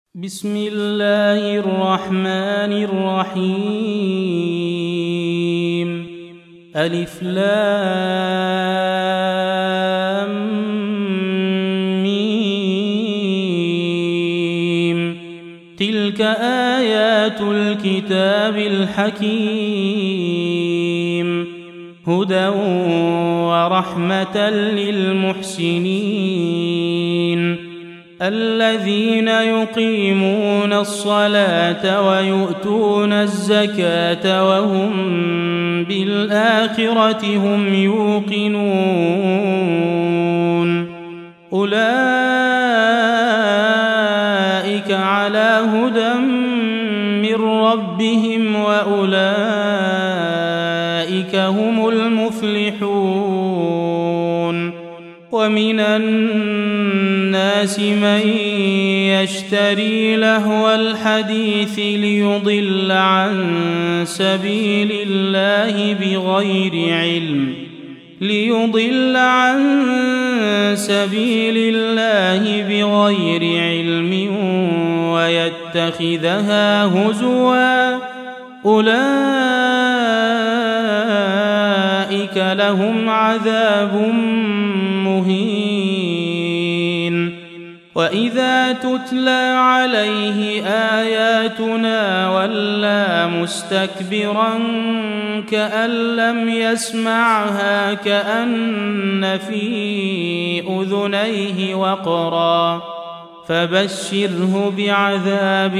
بسم الله الرحمن الرحيم. ألف لام ميم. تلك آيات الكتاب الحكيم، هدى ورحمة للمحسنين الذين يقيمون الصلاة ويؤتون الزكاة وهم بالآخرة هم يوقنون. أولئك على هدى من ربهم وأولئك هم المفلحون. ومن الناس من يشتري لهو الحديث ليضل عن سبيل الله بغير علم ويتخذها هزوا. أولئك لهم عذاب مهين. وإذا تتلى عليه آياتنا ولى مستكبرا كأن لم يسمعها كأن في أذنيه وقرا، فبشره بعذاب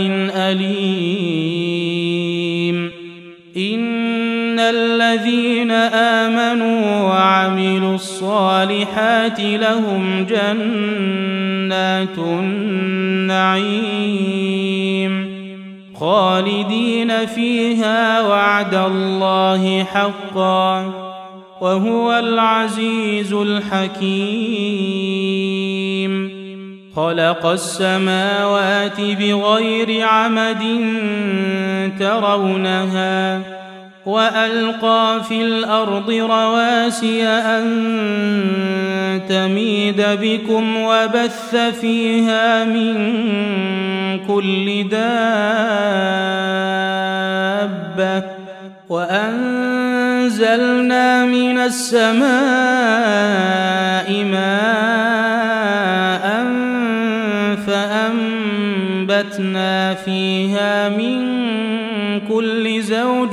أليم. إن الذين آمنوا وعملوا الصالحات لهم جنات النعيم خالدين فيها وعد الله حقا، وهو العزيز الحكيم. خلق السماوات بغير عمد ترونها وألقى في الأرض رواسي أن تميد بكم وبث فيها من كل دابة، وأنزلنا من السماء ماء فأنبتنا فيها من كل زوج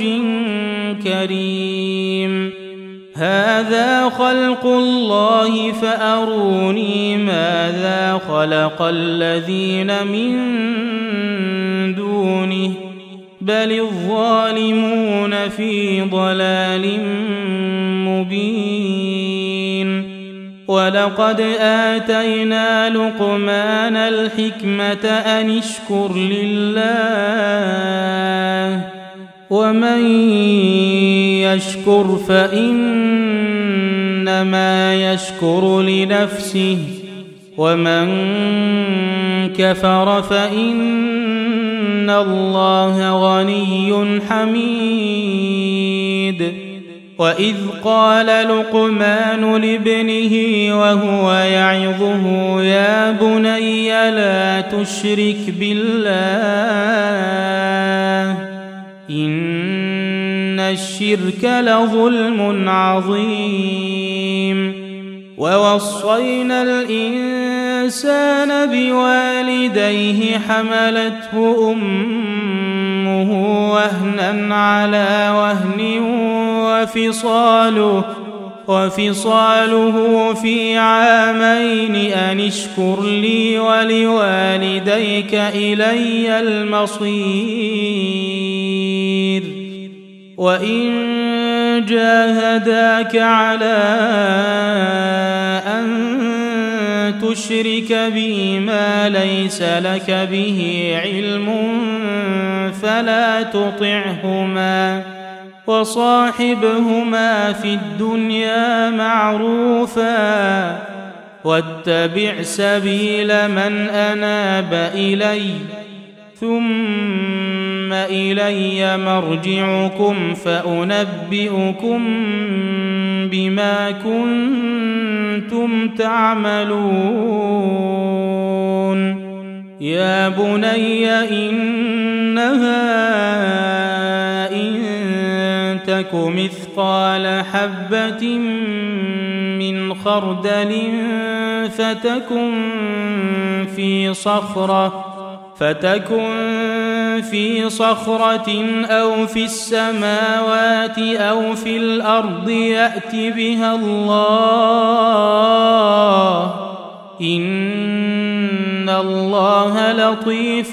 كريم. هذا خلق الله فأروني ماذا خلق الذين من دونه بل الظالمون في ضلال مبين. ولقد آتينا لقمان الحكمة أن اشكر لله، ومن يشكر فإنما يشكر لنفسه، ومن كفر فإن الله غني حميد. وإذ قال لقمان لابنه وهو يعظه يا بني لا تشرك بالله إن الشرك لظلم عظيم. ووصينا الإنسان بوالديه حملته أمه وهنا على وهن وفصاله في عامين أن اشكر لي ولوالديك إلي المصير. وإن جاهداك على أن تشرك بي ما ليس لك به علم فلا تطعهما، وصاحبهما في الدنيا معروفا، واتبع سبيل من أناب إلي، ثم إلي مرجعكم فأنبئكم بما كنتم تعملون. يا بني إنها إن تك مثقال حبة من خردل فتكن في صخرة أو في السماوات أو في الأرض يأت بها الله إن الله لطيف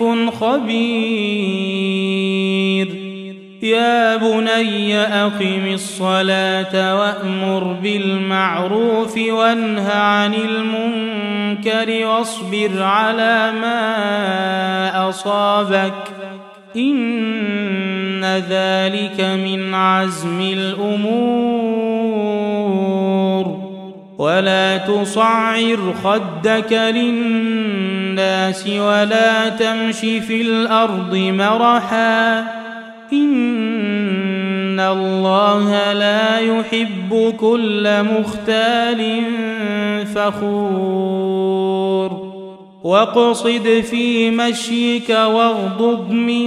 خبير يا بني أقم الصلاة وأمر بالمعروف وانه عن المنكر واصبر على ما أصابك إن ذلك من عزم الأمور ولا تصعر خدك للناس ولا تمش في الأرض مرحا إن الله لا يحب كل مختال فخور واقصد في مشيك واغضض من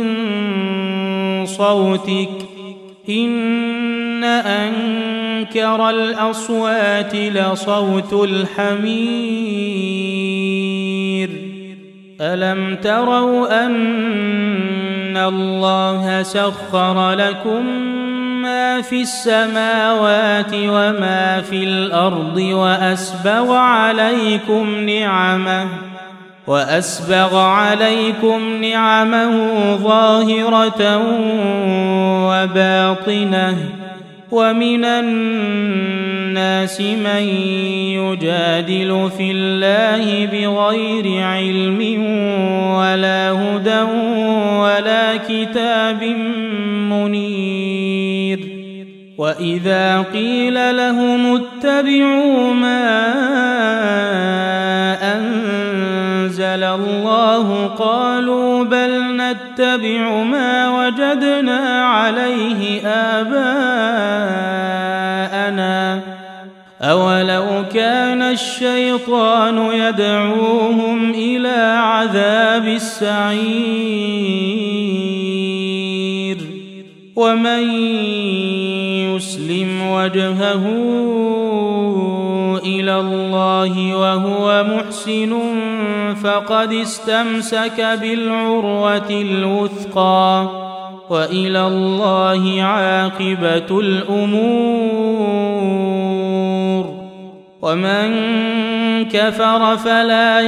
صوتك إن أنكر الأصوات لصوت الحمير ألم تروا أن الله سخر لكم ما في السماوات وما في الأرض وأسبغ عليكم نعمه ظاهرة وباطنة ومن الناس من يجادل في الله بغير علم ولا هدى ولا كتاب منير وإذا قيل لهم اتبعوا ما أنزل الله قالوا بل نتبع ما وجدنا عليه آباءنا أولو كان الشيطان يدعوهم إلى عذاب السعير ومن يسلم وجهه إلى الله وهو محسن فقد استمسك بالعروة الوثقى وإلى الله عاقبة الأمور ومن كفر فلا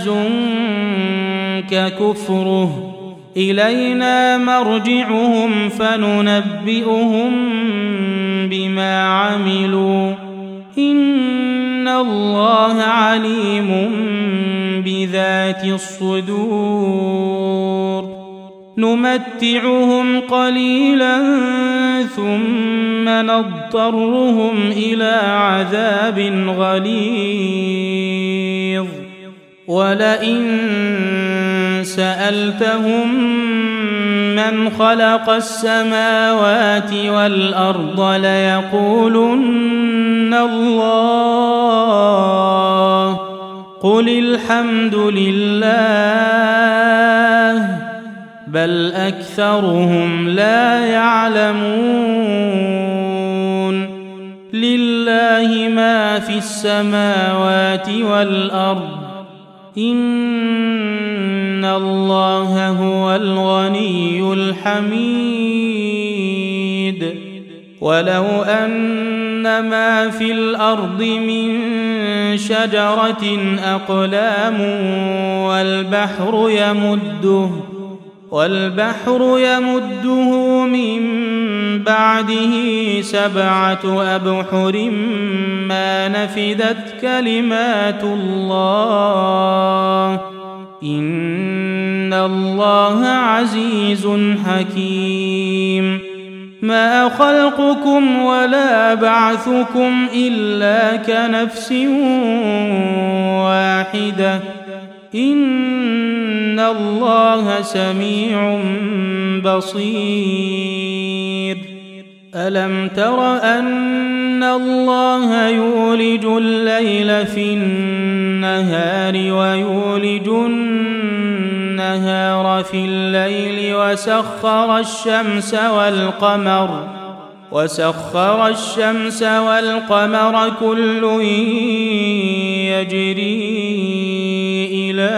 يحزنك كفره إلينا مرجعهم فننبئهم بما عملوا إن الله عليم بذات الصدور نمتعهم قليلا ثم نضطرهم إلى عذاب غليظ ولئن سألتهم من خلق السماوات والأرض ليقولن الله قل الحمد لله بل أكثرهم لا يعلمون لله ما في السماوات والأرض إن الله هو الغني الحميد ولو أن ما في الأرض من شجرة أقلام والبحر يمده من بعده 7 أبحر ما نفدت كلمات الله إن الله عزيز حكيم ما خلقكم ولا بعثكم إلا كنفس واحدة إن الله سميع بصير ألم تر أن الله يولج الليل في النهار ويولج النهار النهار في الليل وسخر الشمس والقمر كل يجري إلى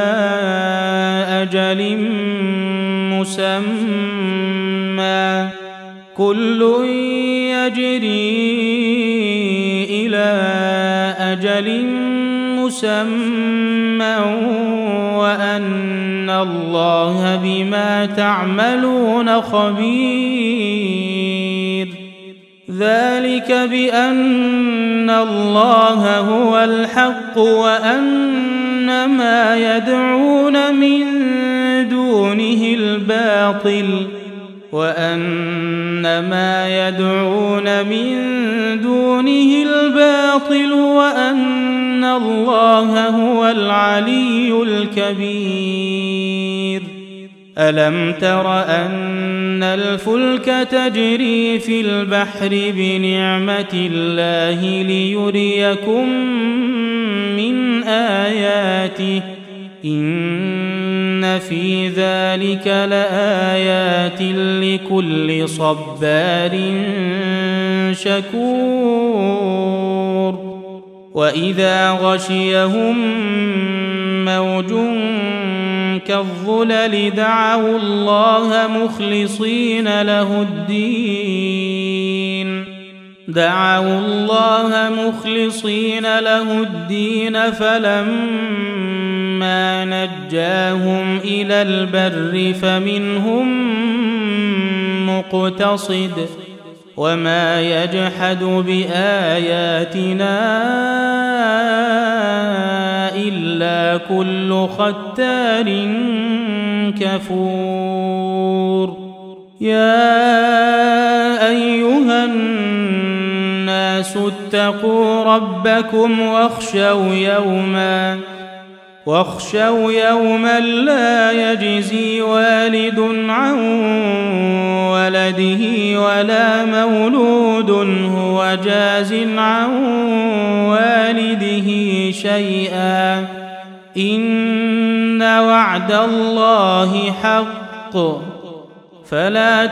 أجل مسمى وأن الله بما تعملون خبير. ذلك بأن الله هو الحق وأن ما يدعون من دونه الباطل وأن الله هو العلي الكبير. ألم تر أن الفلك تجري في البحر بنعمة الله ليريكم من آياته إن في ذلك لآيات لكل صبار شكور. وإذا غشيهم موج كالظلل دعوا الله مخلصين له الدين فلما نجاهم إلى البر فمنهم مقتصد وما يجحد بآياتنا إلا كل ختار كفور. يا أيها الناس اتقوا ربكم واخشوا يوما لا يجزي والد عن ولده ولا مولود هو جاز عن والده شيئا إن وعد الله حق فلا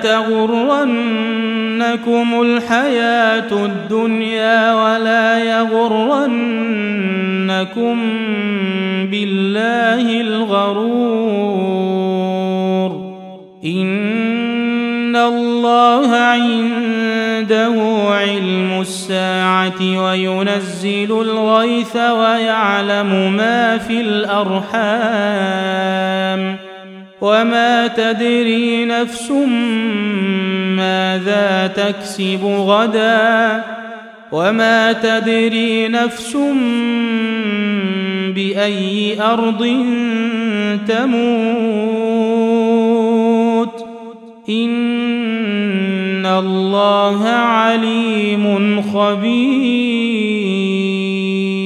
تغرنكم الحياة الدنيا ولا يغرنكم بالله الغرور. إن الله عنده علم الساعة وينزل الغيث ويعلم ما في الأرحام وما تدري نفس ماذا تكسب غدا وما تدري نفس بأي أرض تموت إن الله عليم خبير.